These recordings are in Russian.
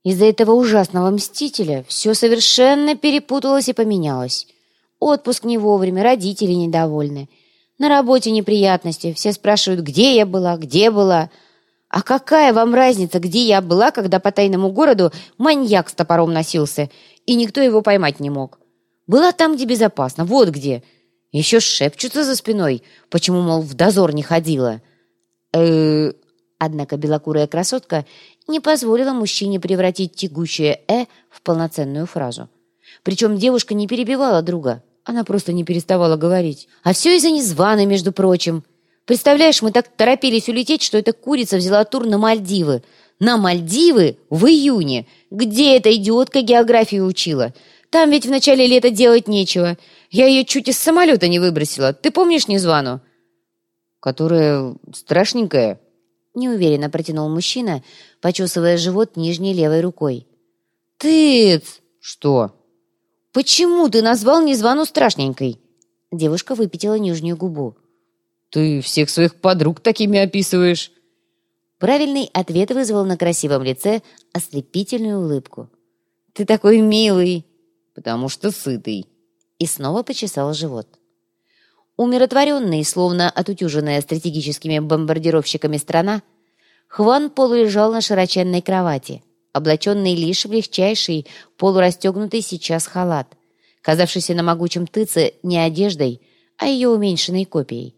Из-за этого ужасного мстителя все совершенно перепуталось и поменялось. Отпуск не вовремя, родители недовольны. На работе неприятности, все спрашивают, где я была, где была. А какая вам разница, где я была, когда по тайному городу маньяк с топором носился, и никто его поймать не мог? Была там, где безопасно, вот где. Еще шепчутся за спиной, почему, мол, в дозор не ходила. Однако белокурая красотка не позволила мужчине превратить тягучее в полноценную фразу. Причем девушка не перебивала друга, она просто не переставала говорить. А все из-за незваной, между прочим. Представляешь, мы так торопились улететь, что эта курица взяла тур на Мальдивы. На Мальдивы в июне. Где эта идиотка географию учила? Там ведь в начале лета делать нечего. Я ее чуть из самолета не выбросила. Ты помнишь Незвану? Которая страшненькая? Неуверенно протянул мужчина, почесывая живот нижней левой рукой. Тыц! Что? Почему ты назвал Незвану страшненькой? Девушка выпятила нижнюю губу. Ты всех своих подруг такими описываешь. Правильный ответ вызвал на красивом лице ослепительную улыбку. Ты такой милый. Потому что сытый. И снова почесал живот. Умиротворенный, словно отутюженная стратегическими бомбардировщиками страна, Хван полулежал на широченной кровати, облаченный лишь в легчайший, полурастегнутый сейчас халат, казавшийся на могучем тыце не одеждой, а ее уменьшенной копией.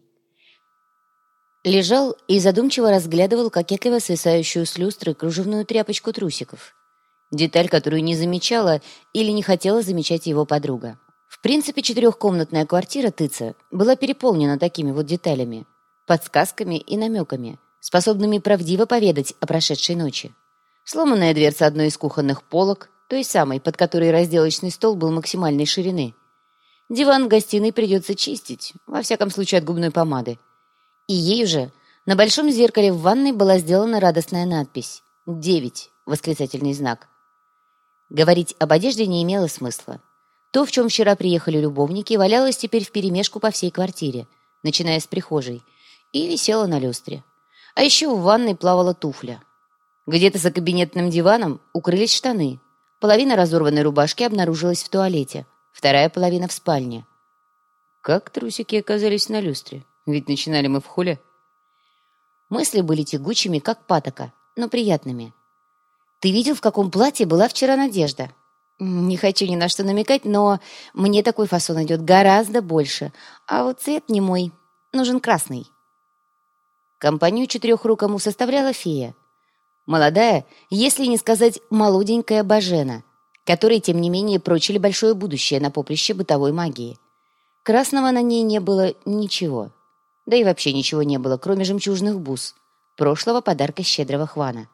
Лежал и задумчиво разглядывал кокетливо свисающую с люстры кружевную тряпочку трусиков. Деталь, которую не замечала или не хотела замечать его подруга. В принципе, 4-комнатная квартира Тыца была переполнена такими вот деталями, подсказками и намеками, способными правдиво поведать о прошедшей ночи. Сломанная дверца одной из кухонных полок, той самой, под которой разделочный стол был максимальной ширины. Диван в гостиной придется чистить, во всяком случае от губной помады. И ею же на большом зеркале в ванной была сделана радостная надпись «9», восклицательный знак. Говорить об одежде не имело смысла. То, в чем вчера приехали любовники, валялось теперь вперемешку по всей квартире, начиная с прихожей, и висело на люстре. А еще в ванной плавала туфля. Где-то за кабинетным диваном укрылись штаны. Половина разорванной рубашки обнаружилась в туалете, вторая половина в спальне. Как трусики оказались на люстре? Ведь начинали мы в холле. Мысли были тягучими, как патока, но приятными. Ты видел, в каком платье была вчера Надежда? Не хочу ни на что намекать, но мне такой фасон идет гораздо больше. А вот цвет не мой. Нужен красный. Компанию четырехрукому составляла фея. Молодая, если не сказать молоденькая Бажена, которой, тем не менее, прочили большое будущее на поприще бытовой магии. Красного на ней не было ничего. Да и вообще ничего не было, кроме жемчужных бус, прошлого подарка щедрого Хвана.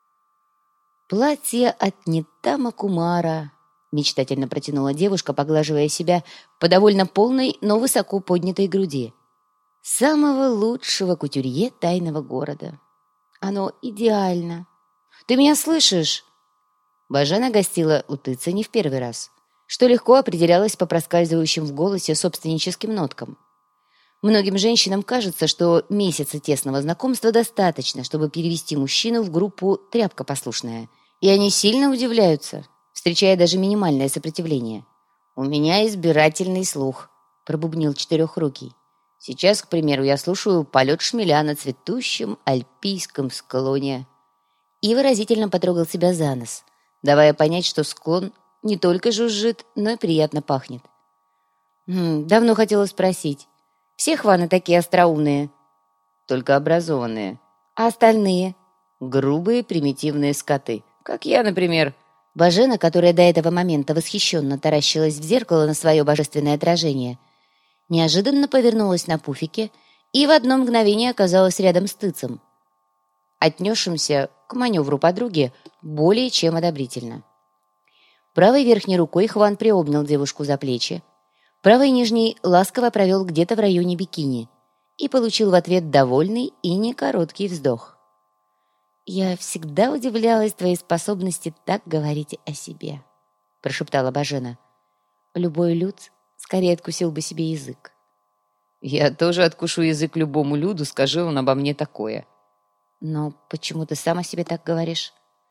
«Платье от Нитама Кумара», — мечтательно протянула девушка, поглаживая себя по довольно полной, но высоко поднятой груди. «Самого лучшего кутюрье тайного города. Оно идеально. Ты меня слышишь?» Бажена гостила у Тыца не в первый раз, что легко определялось по проскальзывающим в голосе собственническим ноткам. Многим женщинам кажется, что месяца тесного знакомства достаточно, чтобы перевести мужчину в группу «тряпка послушная», и они сильно удивляются, встречая даже минимальное сопротивление. «У меня избирательный слух», — пробубнил четырехрукий. «Сейчас, к примеру, я слушаю полет шмеля на цветущем альпийском склоне». И выразительно потрогал себя за нос, давая понять, что склон не только жужжит, но и приятно пахнет. Давно хотела спросить. Все хваны такие остроумные? Только образованные. А остальные? Грубые, примитивные скоты. Как я, например. Бажена, которая до этого момента восхищенно таращилась в зеркало на свое божественное отражение, неожиданно повернулась на пуфике и в одно мгновение оказалась рядом с Тыцем, отнесшимся к маневру подруги более чем одобрительно. Правой верхней рукой Хван приобнял девушку за плечи, правой нижней ласково провел где-то в районе бикини и получил в ответ довольный и некороткий вздох. «Я всегда удивлялась твоей способности так говорить о себе», — прошептала Бажена. «Любой люд скорее откусил бы себе язык». «Я тоже откушу язык любому люду, скажи он обо мне такое». «Но почему ты сам о себе так говоришь?»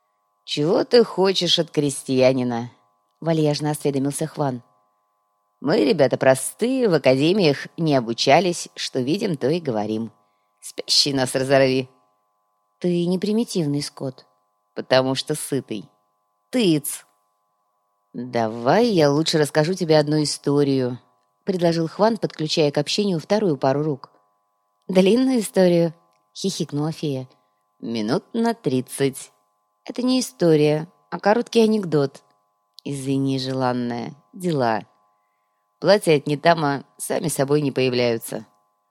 «Чего ты хочешь от крестьянина?» — вальяжно осведомился Хван. «Мы, ребята простые, в академиях не обучались, что видим, то и говорим. Спящий нас разорви». «Ты не примитивный, Скотт». «Потому что сытый». «Тыц». «Давай я лучше расскажу тебе одну историю», — предложил Хван, подключая к общению вторую пару рук. «Длинную историю?» — хихикнула фея. «Минут на 30. Это не история, а короткий анекдот. Извини, желанная, дела. Платья от Нетама сами собой не появляются».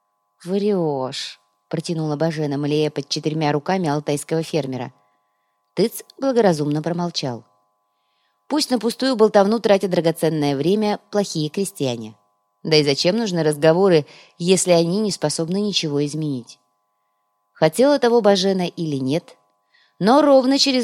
«Врешь», — протянула Бажена, млея под 4 руками алтайского фермера. Тыц благоразумно промолчал. Пусть на пустую болтовну тратят драгоценное время плохие крестьяне. Да и зачем нужны разговоры, если они не способны ничего изменить? Хотела того Бажена или нет, но ровно через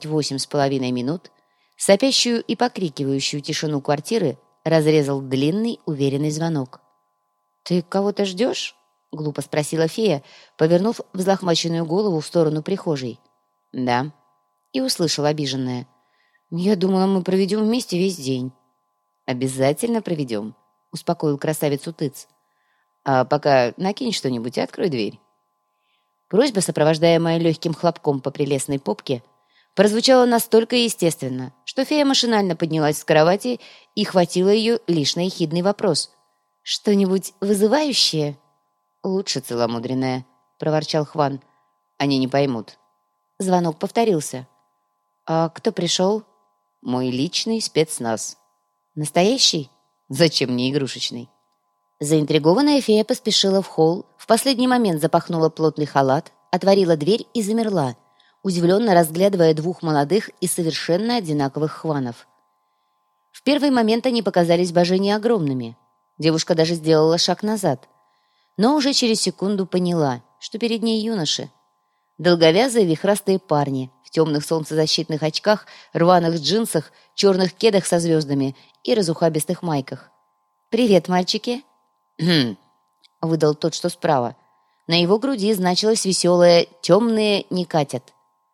28,5 минут сопящую и покрикивающую тишину квартиры разрезал длинный, уверенный звонок. «Ты кого-то ждешь?» — глупо спросила фея, повернув взлохмаченную голову в сторону прихожей. «Да». И услышала обиженная. «Я думала, мы проведем вместе весь день». «Обязательно проведем», — успокоил красавицу Тыц. «А пока накинь что-нибудь и открой дверь». Просьба, сопровождаемая легким хлопком по прелестной попке, прозвучала настолько естественно, что фея машинально поднялась с кровати и хватило ее лишь на ехидный вопрос. «Что-нибудь вызывающее?» «Лучше целомудренное», — проворчал Хван. «Они не поймут». Звонок повторился. «А кто пришел?» «Мой личный спецназ». «Настоящий?» «Зачем мне игрушечный?» Заинтригованная фея поспешила в холл, в последний момент запахнула плотный халат, отворила дверь и замерла, удивленно разглядывая 2 молодых и совершенно одинаковых Хванов. В первый момент они показались Бажене огромными. Девушка даже сделала шаг назад, но уже через секунду поняла, что перед ней юноши. Долговязые вихрастые парни в темных солнцезащитных очках, рваных джинсах, черных кедах со звездами и разухабистых майках. «Привет, мальчики!» «Хм», — выдал тот, что справа. На его груди значилось веселое «темные не катят».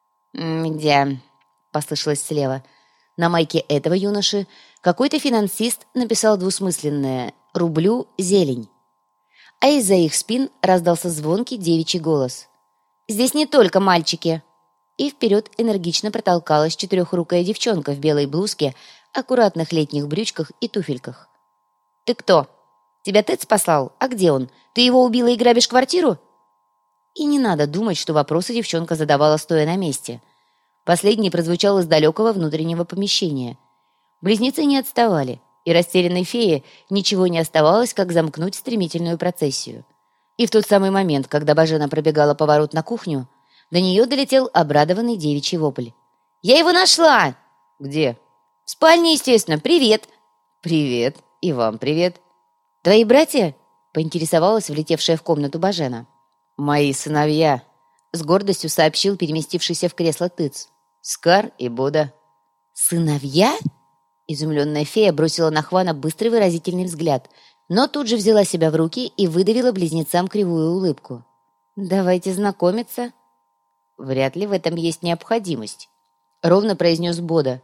«Где?» — послышалось слева. На майке этого юноши какой-то финансист написал двусмысленное «Рублю зелень». А из-за их спин раздался звонкий девичий голос. «Здесь не только мальчики!» И вперед энергично протолкалась 4-рукая девчонка в белой блузке, аккуратных летних брючках и туфельках. «Ты кто? Тебя Тэц послал? А где он? Ты его убила и грабишь квартиру?» И не надо думать, что вопросы девчонка задавала, стоя на месте. Последний прозвучал из далекого внутреннего помещения. Близнецы не отставали, и растерянной фее ничего не оставалось, как замкнуть стремительную процессию. И в тот самый момент, когда Бажена пробегала поворот на кухню, до нее долетел обрадованный девичий вопль. «Я его нашла!» «Где?» «В спальне, естественно. Привет!» «Привет. И вам привет!» «Твои братья?» — поинтересовалась влетевшая в комнату Бажена. «Мои сыновья!» — с гордостью сообщил переместившийся в кресло Тыц. «Скар и Бода». «Сыновья?» — изумленная фея бросила на Хвана быстрый выразительный взгляд, но тут же взяла себя в руки и выдавила близнецам кривую улыбку. «Давайте знакомиться». «Вряд ли в этом есть необходимость», — ровно произнес Бода.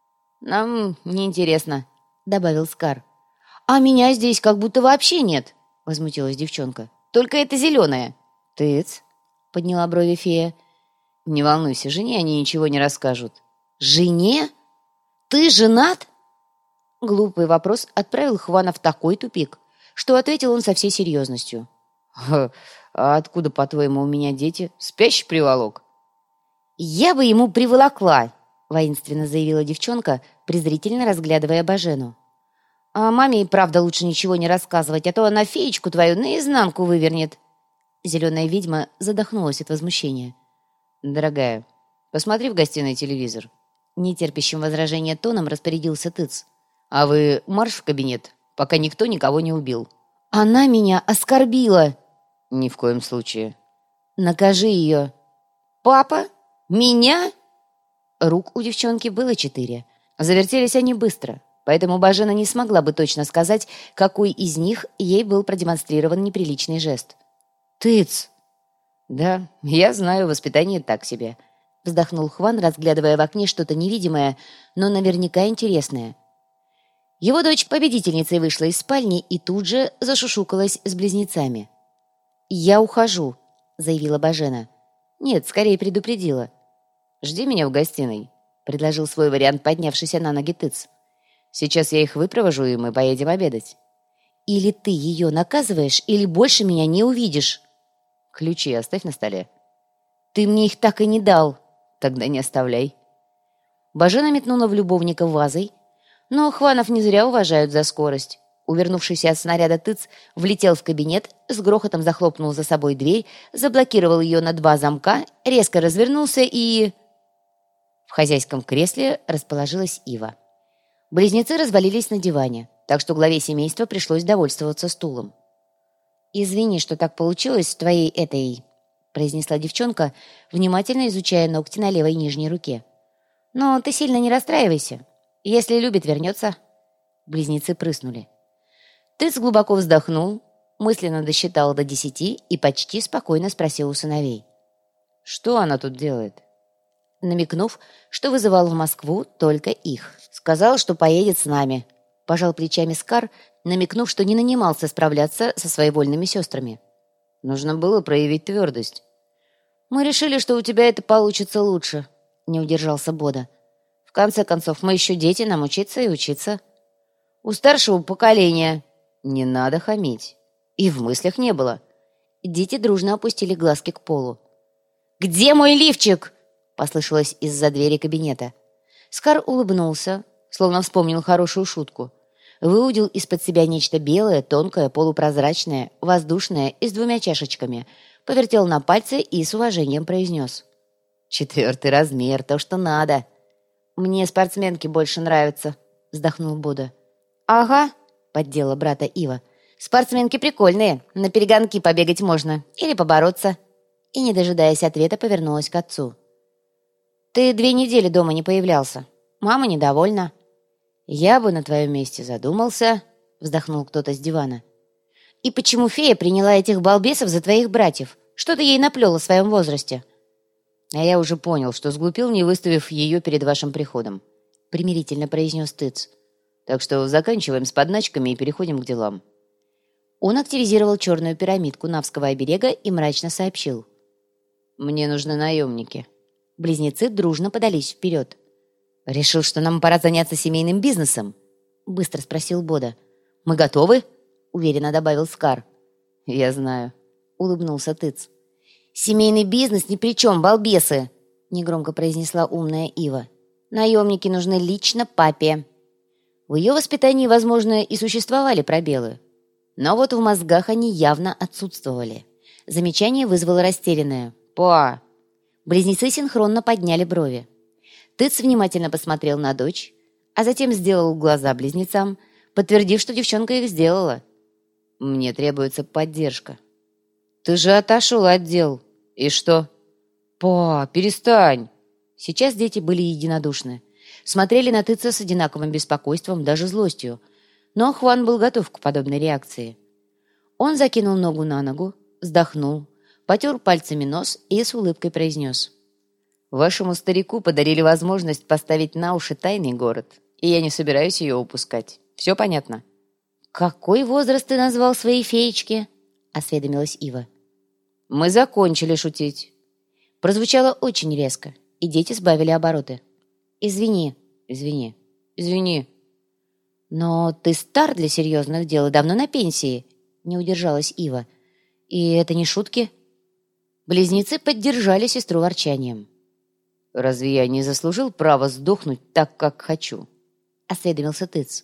«Нам неинтересно», — добавил Скар. «А меня здесь как будто вообще нет», — возмутилась девчонка. «Только это зеленое». «Тыц», — подняла брови фея. «Не волнуйся, жене они ничего не расскажут». «Жене? Ты женат?» Глупый вопрос отправил Хвана в такой тупик, что ответил он со всей серьезностью. «А откуда, по-твоему, у меня дети? Спящий приволок?» «Я бы ему приволокла», — воинственно заявила девчонка, презрительно разглядывая Бажену. «А маме и правда лучше ничего не рассказывать, а то она феечку твою наизнанку вывернет». Зеленая ведьма задохнулась от возмущения. «Дорогая, посмотри в гостиной телевизор». Нетерпящим возражения тоном распорядился Тыц. «А вы марш в кабинет, пока никто никого не убил». «Она меня оскорбила!» «Ни в коем случае». «Накажи ее». «Папа? Меня?» Рук у девчонки было 4. Завертелись они быстро, поэтому Бажена не смогла бы точно сказать, какой из них ей был продемонстрирован неприличный жест. «Тыц!» «Да, я знаю, воспитание так себе», — вздохнул Хван, разглядывая в окне что-то невидимое, но наверняка интересное. Его дочь победительницей вышла из спальни и тут же зашушукалась с близнецами. «Я ухожу», — заявила Бажена. «Нет, скорее предупредила». «Жди меня в гостиной», — предложил свой вариант поднявшийся на ноги Тыц. «Сейчас я их выпровожу, и мы поедем обедать». «Или ты ее наказываешь, или больше меня не увидишь». «Ключи оставь на столе». «Ты мне их так и не дал». «Тогда не оставляй». Бажена метнула в любовника вазой, но Хванов не зря уважают за скорость. Увернувшийся от снаряда Тыц влетел в кабинет, с грохотом захлопнул за собой дверь, заблокировал ее на 2 замка, резко развернулся и... В хозяйском кресле расположилась Ива. Близнецы развалились на диване, так что главе семейства пришлось довольствоваться стулом. «Извини, что так получилось с твоей этой...» произнесла девчонка, внимательно изучая ногти на левой нижней руке. «Но ты сильно не расстраивайся. Если любит, вернется». Близнецы прыснули. Тыц глубоко вздохнул, мысленно досчитал до 10 и почти спокойно спросил у сыновей. «Что она тут делает?» Намекнув, что вызывал в Москву только их. Сказал, что поедет с нами. Пожал плечами Скар, намекнув, что не нанимался справляться со своевольными сестрами. Нужно было проявить твердость. «Мы решили, что у тебя это получится лучше», — не удержался Бода. «В конце концов, мы еще дети, нам учиться и учиться». «У старшего поколения». «Не надо хамить». И в мыслях не было. Дети дружно опустили глазки к полу. «Где мой лифчик?» — послышалось из-за двери кабинета. Скар улыбнулся, словно вспомнил хорошую шутку. Выудил из-под себя нечто белое, тонкое, полупрозрачное, воздушное и с 2 чашечками, повертел на пальце и с уважением произнес. «4 размер, то, что надо». «Мне спортсменки больше нравятся», — вздохнул Бода. «Ага», — поддела брата Ива. «Спортсменки прикольные, на перегонки побегать можно или побороться». И, не дожидаясь ответа, повернулась к отцу. «Ты 2 недели дома не появлялся. Мама недовольна». «Я бы на твоем месте задумался», — вздохнул кто-то с дивана. «И почему фея приняла этих балбесов за твоих братьев? Что ты ей наплел в своем возрасте?» «А я уже понял, что сглупил, не выставив ее перед вашим приходом», — примирительно произнес Тыц. «Так что заканчиваем с подначками и переходим к делам». Он активизировал черную пирамидку Навского оберега и мрачно сообщил. «Мне нужны наемники». Близнецы дружно подались вперед. «Решил, что нам пора заняться семейным бизнесом?» — быстро спросил Бода. «Мы готовы?» — уверенно добавил Скар. «Я знаю», — улыбнулся Тыц. «Семейный бизнес ни при чем, балбесы!» — негромко произнесла умная Ива. «Наемники нужны лично папе». В ее воспитании, возможно, и существовали пробелы. Но вот в мозгах они явно отсутствовали. Замечание вызвало растерянное. «Па!» Близнецы синхронно подняли брови. Тыц внимательно посмотрел на дочь, а затем сделал глаза близнецам, подтвердив, что девчонка их сделала. «Мне требуется поддержка». «Ты же отошел от дел. И что?» «Па, перестань!» Сейчас дети были единодушны. Смотрели на Тыца с одинаковым беспокойством, даже злостью. Но Хван был готов к подобной реакции. Он закинул ногу на ногу, вздохнул, потер пальцами нос и с улыбкой произнес. «Вашему старику подарили возможность поставить на уши тайный город, и я не собираюсь ее упускать. Все понятно?» «Какой возраст ты назвал своей феечке?» — осведомилась Ива. «Мы закончили шутить». Прозвучало очень резко, и дети сбавили обороты. «Извини». «Извини». «Извини». «Но ты стар для серьезных дел и давно на пенсии», — не удержалась Ива. «И это не шутки?» Близнецы поддержали сестру ворчанием. «Разве я не заслужил право сдохнуть так, как хочу?» — осведомился Тыц.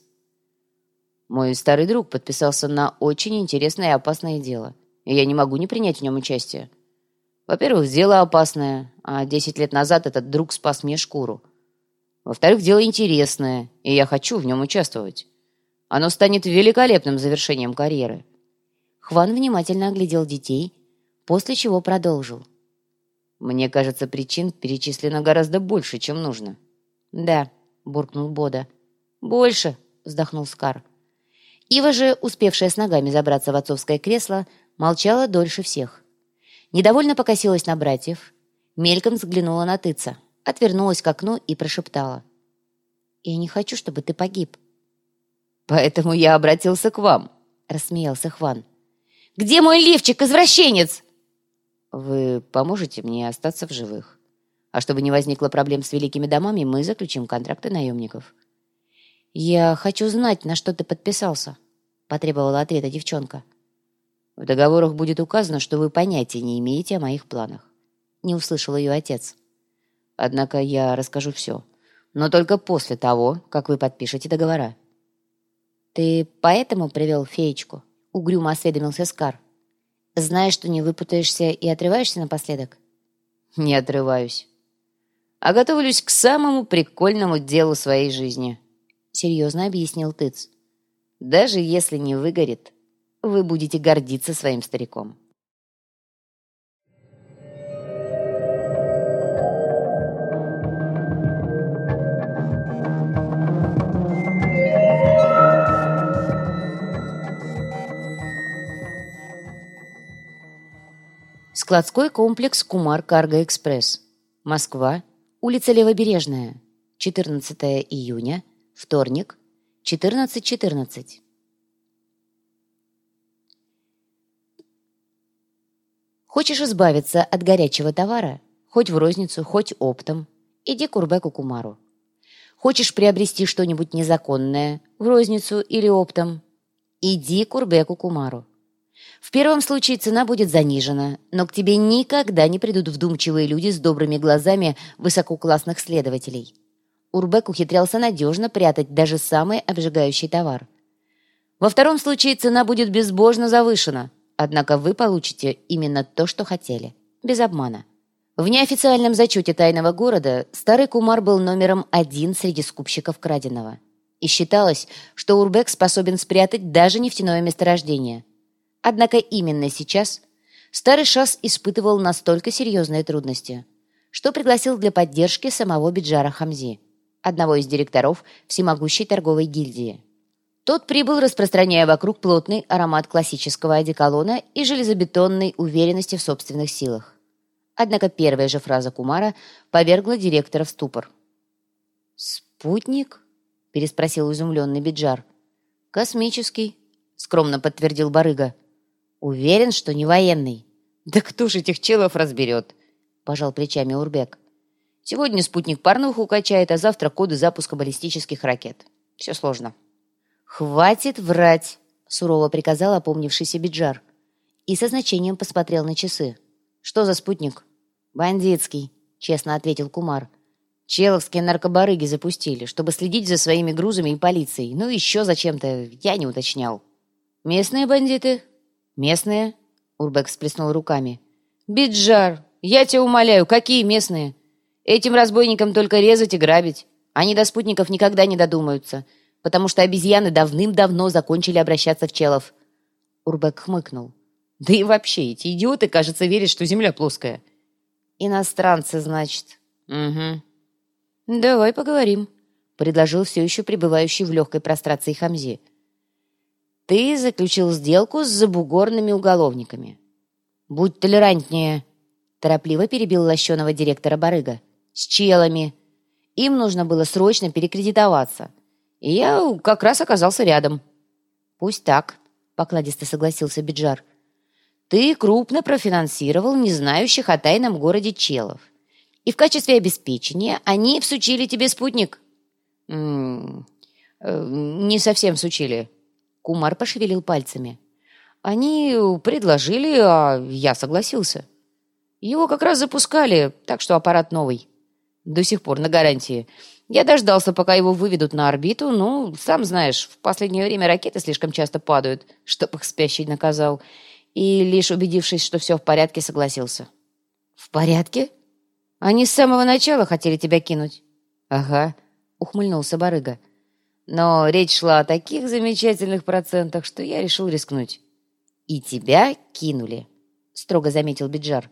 «Мой старый друг подписался на очень интересное и опасное дело, и я не могу не принять в нем участие. Во-первых, дело опасное, а 10 лет назад этот друг спас мне шкуру. Во-вторых, дело интересное, и я хочу в нем участвовать. Оно станет великолепным завершением карьеры». Хван внимательно оглядел детей, после чего продолжил. «Мне кажется, причин перечислено гораздо больше, чем нужно». «Да», — буркнул Бода. «Больше», — вздохнул Скар. Ива же, успевшая с ногами забраться в отцовское кресло, молчала дольше всех. Недовольно покосилась на братьев, Мельком взглянула на Тыца, отвернулась к окну и прошептала. «Я не хочу, чтобы ты погиб». «Поэтому я обратился к вам», — рассмеялся Хван. «Где мой лифчик, извращенец?» «Вы поможете мне остаться в живых. А чтобы не возникло проблем с великими домами, мы заключим контракты наемников». «Я хочу знать, на что ты подписался», — потребовала ответа девчонка. «В договорах будет указано, что вы понятия не имеете о моих планах», — не услышал ее отец. «Однако я расскажу все, но только после того, как вы подпишете договора». «Ты поэтому привел феечку?» — угрюмо осведомился Скар. «Знаешь, что не выпутаешься и отрываешься напоследок?» «Не отрываюсь, а готовлюсь к самому прикольному делу своей жизни», — серьезно объяснил Тыц. «Даже если не выгорит, вы будете гордиться своим стариком». Складской комплекс «Кумар Карго Экспресс». Москва. Улица Левобережная. 14 июня. Вторник. 14:14. Хочешь избавиться от горячего товара? Хоть в розницу, хоть оптом. Иди к Урбеку Кумару. Хочешь приобрести что-нибудь незаконное? В розницу или оптом? Иди к Урбеку Кумару. В первом случае цена будет занижена, но к тебе никогда не придут вдумчивые люди с добрыми глазами высококлассных следователей. Урбек ухитрялся надежно прятать даже самый обжигающий товар. Во втором случае цена будет безбожно завышена, однако вы получите именно то, что хотели, без обмана. В неофициальном зачете тайного города старый Кумар был номером 1 среди скупщиков краденого. И считалось, что Урбек способен спрятать даже нефтяное месторождение. Однако именно сейчас старый шас испытывал настолько серьезные трудности, что пригласил для поддержки самого Биджара Хамзи, одного из директоров всемогущей торговой гильдии. Тот прибыл, распространяя вокруг плотный аромат классического одеколона и железобетонной уверенности в собственных силах. Однако первая же фраза Кумара повергла директора в ступор. «Спутник?» — переспросил изумленный Биджар. «Космический», — скромно подтвердил барыга. «Уверен, что не военный». «Да кто же этих челов разберет?» — пожал плечами Урбек. «Сегодня спутник порнуху качает, а завтра коды запуска баллистических ракет. Все сложно». «Хватит врать!» — сурово приказал опомнившийся Биджар. И со значением посмотрел на часы. «Что за спутник?» «Бандитский», — честно ответил Кумар. «Человские наркобарыги запустили, чтобы следить за своими грузами и полицией. Ну, еще зачем-то, я не уточнял». «Местные бандиты?» «Местные?» — Урбек всплеснул руками. «Биджар, я тебя умоляю, какие местные? Этим разбойникам только резать и грабить. Они до спутников никогда не додумаются, потому что обезьяны давным-давно закончили обращаться в челов». Урбек хмыкнул. «Да и вообще, эти идиоты, кажется, верят, что Земля плоская». «Иностранцы, значит?» «Угу». «Давай поговорим», — предложил все еще пребывающий в легкой прострации Хамзи. «Ты заключил сделку с забугорными уголовниками». «Будь толерантнее», — торопливо перебил лощеного директора барыга. «С челами. Им нужно было срочно перекредитоваться. И я как раз оказался рядом». «Пусть так», — покладисто согласился Биджар. «Ты крупно профинансировал незнающих о тайном городе челов. И в качестве обеспечения они всучили тебе спутник». «Не совсем всучили». Кумар пошевелил пальцами. «Они предложили, а я согласился. Его как раз запускали, так что аппарат новый. До сих пор на гарантии. Я дождался, пока его выведут на орбиту. Ну, сам знаешь, в последнее время ракеты слишком часто падают, чтоб их спящий наказал. И лишь убедившись, что все в порядке, согласился». «В порядке? Они с самого начала хотели тебя кинуть?» «Ага», — ухмыльнулся барыга. «Но речь шла о таких замечательных процентах, что я решил рискнуть». «И тебя кинули», — строго заметил Биджар.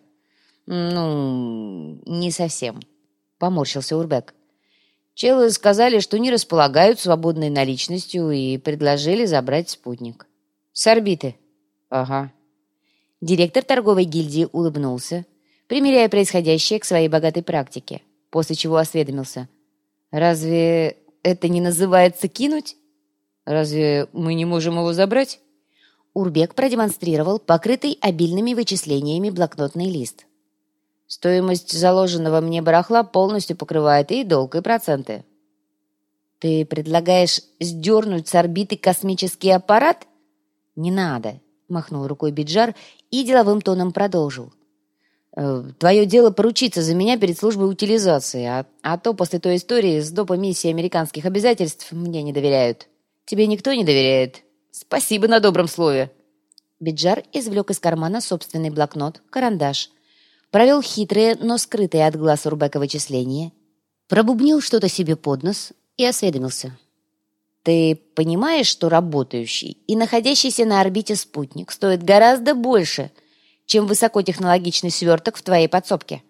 «Ну, не совсем», — поморщился Урбек. «Челы сказали, что не располагают свободной наличностью и предложили забрать спутник». «С орбиты?» «Ага». Директор торговой гильдии улыбнулся, примеряя происходящее к своей богатой практике, после чего осведомился. «Разве это не называется кинуть? Разве мы не можем его забрать?» Урбек продемонстрировал покрытый обильными вычислениями блокнотный лист. «Стоимость заложенного мне барахла полностью покрывает и долг, и проценты». «Ты предлагаешь сдернуть с орбиты космический аппарат?» «Не надо», — махнул рукой Биджар и деловым тоном продолжил. «Твое дело поручиться за меня перед службой утилизации, а то после той истории с допом миссии американских обязательств мне не доверяют». «Тебе никто не доверяет? Спасибо на добром слове». Биджар извлек из кармана собственный блокнот, карандаш, провел хитрые, но скрытые от глаз Урбека вычисления, пробубнил что-то себе под нос и осведомился. «Ты понимаешь, что работающий и находящийся на орбите спутник стоит гораздо больше, чем высокотехнологичный сверток в твоей подсобке?»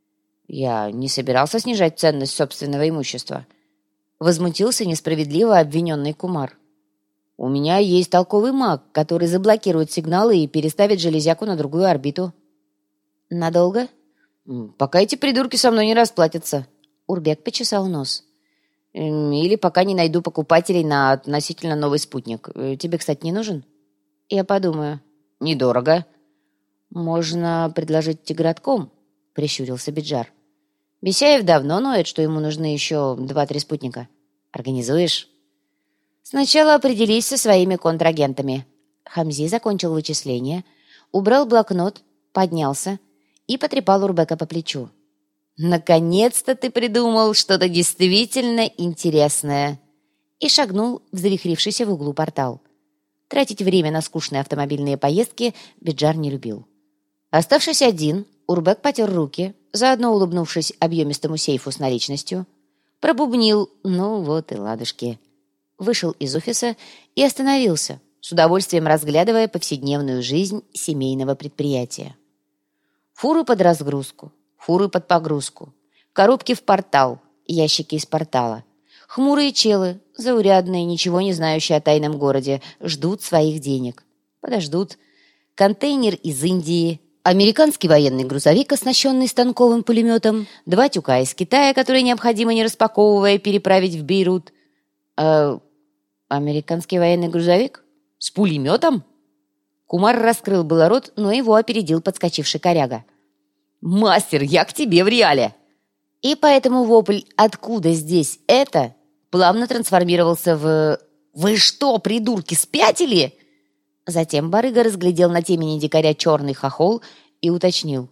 «Я не собирался снижать ценность собственного имущества», — возмутился несправедливо обвиненный Кумар. «У меня есть толковый маг, который заблокирует сигналы и переставит железяку на другую орбиту». «Надолго?» «Пока эти придурки со мной не расплатятся». Урбек почесал нос. «Или пока не найду покупателей на относительно новый спутник. Тебе, кстати, не нужен?» «Я подумаю». «Недорого». «Можно предложить тигратком», — прищурился Биджар. «Бесяев давно ноет, что ему нужны еще 2-3 спутника. Организуешь?» «Сначала определись со своими контрагентами». Хамзи закончил вычисление, убрал блокнот, поднялся и потрепал Урбека по плечу. «Наконец-то ты придумал что-то действительно интересное!» И шагнул в завихрившийся в углу портал. Тратить время на скучные автомобильные поездки Биджар не любил. Оставшись один, Урбек потер руки, заодно улыбнувшись объемистому сейфу с наличностью, пробубнил «ну вот и ладушки». Вышел из офиса и остановился, с удовольствием разглядывая повседневную жизнь семейного предприятия. Фуры под разгрузку, фуры под погрузку, коробки в портал, ящики из портала. Хмурые челы, заурядные, ничего не знающие о тайном городе, ждут своих денег. Подождут. Контейнер из Индии, американский военный грузовик, оснащенный станковым пулеметом, 2 тюка из Китая, которые необходимо, не распаковывая, переправить в Бейрут. Американский военный грузовик? С пулеметом? Кумар раскрыл было рот, но его опередил подскочивший коряга. «Мастер, я к тебе в реале!» И поэтому вопль «Откуда здесь это?» плавно трансформировался в «Вы что, придурки, спятили?» Затем барыга разглядел на темени дикаря черный хохол и уточнил.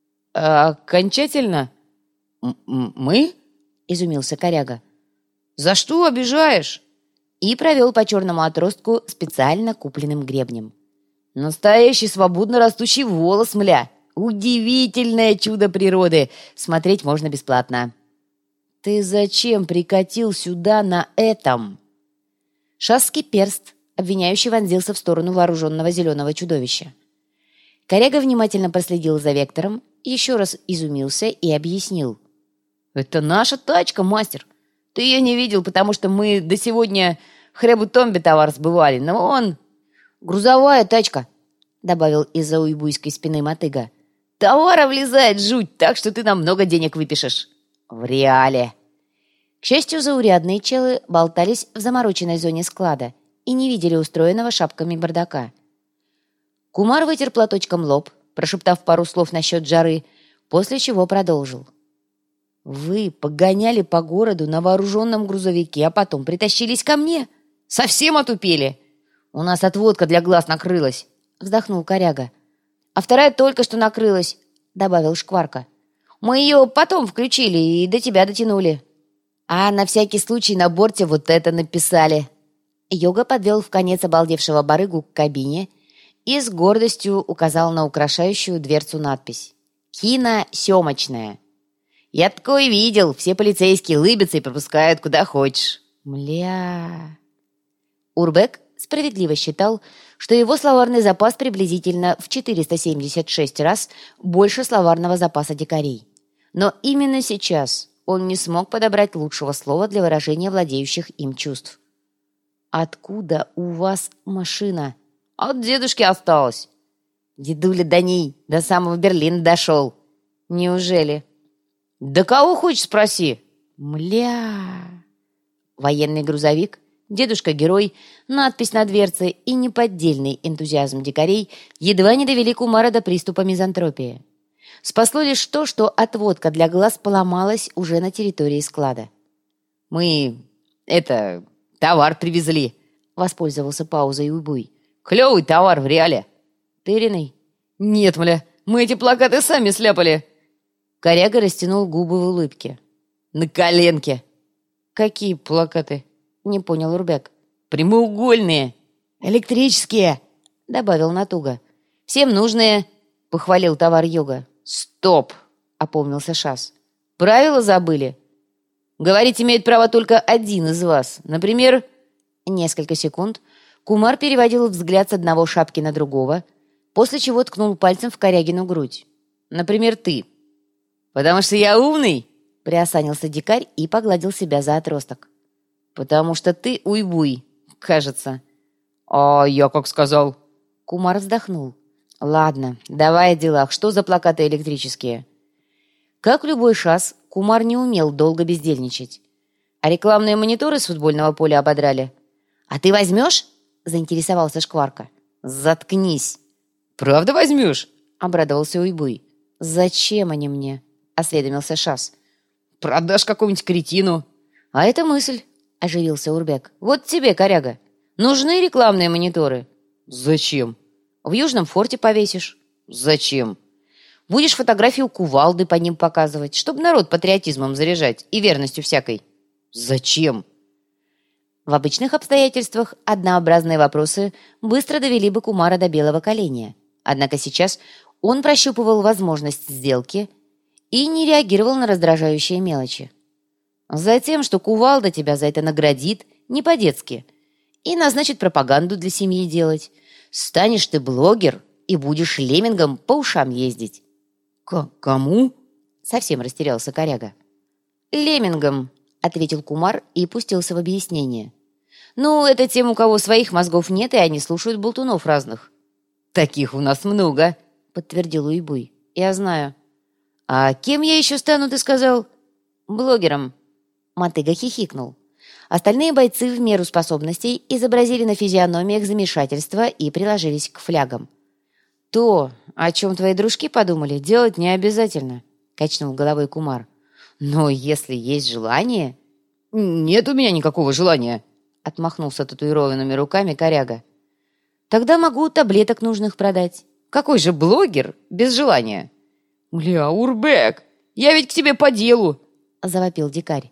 «Окончательно? Мы?» — изумился коряга. «За что обижаешь?» И провел по черному отростку специально купленным гребнем. «Настоящий свободно растущий волос, мля! Удивительное чудо природы! Смотреть можно бесплатно!» «Ты зачем прикатил сюда на этом?» Шасский перст, обвиняющий, вонзился в сторону вооруженного зеленого чудовища. Коряга внимательно проследил за вектором, еще раз изумился и объяснил. «Это наша тачка, мастер! Ты ее не видел, потому что мы до сегодня хребу-томби товар сбывали, но он...» «Грузовая тачка», — добавил из-за уйбуйской спины мотыга. «Товара влезает жуть, так что ты нам много денег выпишешь». «В реале». К счастью, заурядные челы болтались в замороченной зоне склада и не видели устроенного шапками бардака. Кумар вытер платочком лоб, прошептав пару слов насчет жары, после чего продолжил. «Вы погоняли по городу на вооруженном грузовике, а потом притащились ко мне? Совсем отупели?» «У нас отводка для глаз накрылась», — вздохнул коряга. «А вторая только что накрылась», — добавил Шкварка. «Мы ее потом включили и до тебя дотянули». «А на всякий случай на борте вот это написали». Йога подвел вконец обалдевшего барыгу к кабине и с гордостью указал на украшающую дверцу надпись. «Киносъемочная». «Я такое видел, все полицейские лыбятся и пропускают куда хочешь». «Мля...» Урбек справедливо считал, что его словарный запас приблизительно в 476 раз больше словарного запаса дикарей. Но именно сейчас он не смог подобрать лучшего слова для выражения владеющих им чувств. «Откуда у вас машина?» «От дедушки осталось». «Дедуля до ней, до самого Берлина дошел». Неужели? Да кого хочешь, спроси. Мля. Военный грузовик, дедушка-герой, надпись на дверце и неподдельный энтузиазм дикарей едва не довели Кумара до приступа мизантропии. Спасло лишь то, что отводка для глаз поломалась уже на территории склада. «Мы, товар привезли», — воспользовался паузой Уйбуй. «Клевый товар в реале». «Тыренный?» «Нет, мля, мы эти плакаты сами сляпали». Коряга растянул губы в улыбке. «На коленке». «Какие плакаты?» — не понял Урбек. «Прямоугольные». «Электрические», — добавил Натуга. «Всем нужные», — похвалил товар Йога. «Стоп!» — опомнился Шас. «Правила забыли? Говорить имеет право только один из вас. Например...» Несколько секунд Кумар переводил взгляд с одного шапки на другого, после чего ткнул пальцем в Корягину грудь. «Например, ты». «Потому что я умный?» — приосанился дикарь и погладил себя за отросток. «Потому что ты уйбуй, кажется». «А я как сказал?» Кумар вздохнул. «Ладно, давай о делах. Что за плакаты электрические?» Как любой шас, Кумар не умел долго бездельничать. А рекламные мониторы с футбольного поля ободрали. «А ты возьмешь?» — заинтересовался Шкварка. «Заткнись!» «Правда возьмешь?» — обрадовался Уйбуй. «Зачем они мне?» — осведомился Шас. «Продашь какому-нибудь кретину». «А это мысль», — оживился Урбек. «Вот тебе, коряга. Нужны рекламные мониторы». «Зачем?» «В Южном форте повесишь». «Зачем?» «Будешь фотографию кувалды по ним показывать, чтобы народ патриотизмом заряжать и верностью всякой». «Зачем?» В обычных обстоятельствах однообразные вопросы быстро довели бы Кумара до белого коленя. Однако сейчас он прощупывал возможность сделки и не реагировал на раздражающие мелочи. «Затем, что кувалда тебя за это наградит, не по-детски, и назначит пропаганду для семьи делать. Станешь ты блогер и будешь леммингом по ушам ездить». «Кому?» — совсем растерялся коряга. «Леммингом», — ответил Кумар и пустился в объяснение. «Ну, это тем, у кого своих мозгов нет, и они слушают болтунов разных». «Таких у нас много», — подтвердил Уйбуй. «Я знаю». «А кем я еще стану, ты сказал?» «Блогером». Мотыга хихикнул. Остальные бойцы в меру способностей изобразили на физиономиях замешательство и приложились к флягам. «То, о чем твои дружки подумали, делать не обязательно», — качнул головой Кумар. «Но если есть желание...» «Нет у меня никакого желания», — отмахнулся татуированными руками коряга. «Тогда могу таблеток нужных продать». «Какой же блогер без желания?» «Бля, Урбек, я ведь к тебе по делу», — завопил дикарь.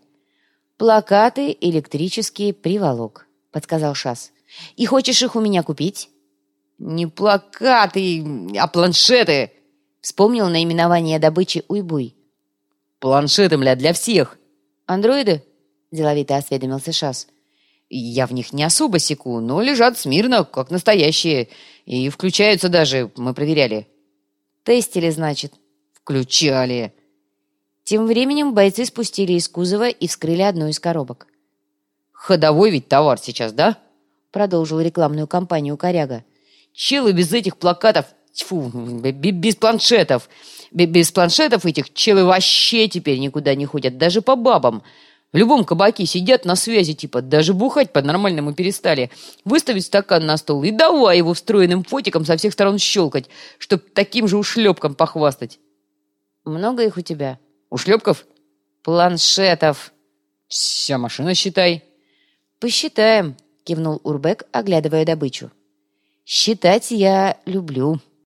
«Плакаты электрические приволок», — подсказал Шас. «И хочешь их у меня купить?» «Не плакаты, а планшеты!» — вспомнил наименование добычи Уйбуй. «Планшеты, мля, для всех!» «Андроиды?» — деловито осведомился Шас. «Я в них не особо секу, но лежат смирно, как настоящие, и включаются даже, мы проверяли». «Тестили, значит?» «Включали». Тем временем бойцы спустили из кузова и вскрыли одну из коробок. «Ходовой ведь товар сейчас, да?» — продолжил рекламную кампанию коряга. «Челы без этих плакатов, тьфу, без планшетов. Без планшетов этих челы вообще теперь никуда не ходят, даже по бабам. В любом кабаке сидят на связи, типа, даже бухать по-нормальному перестали. Выставить стакан на стол и давай его встроенным фотиком со всех сторон щелкать, чтоб таким же ушлепком похвастать». «Много их у тебя?» «Ушлепков?» «Планшетов». «Вся машина, считай». «Посчитаем», — кивнул Урбек, оглядывая добычу. «Считать я люблю».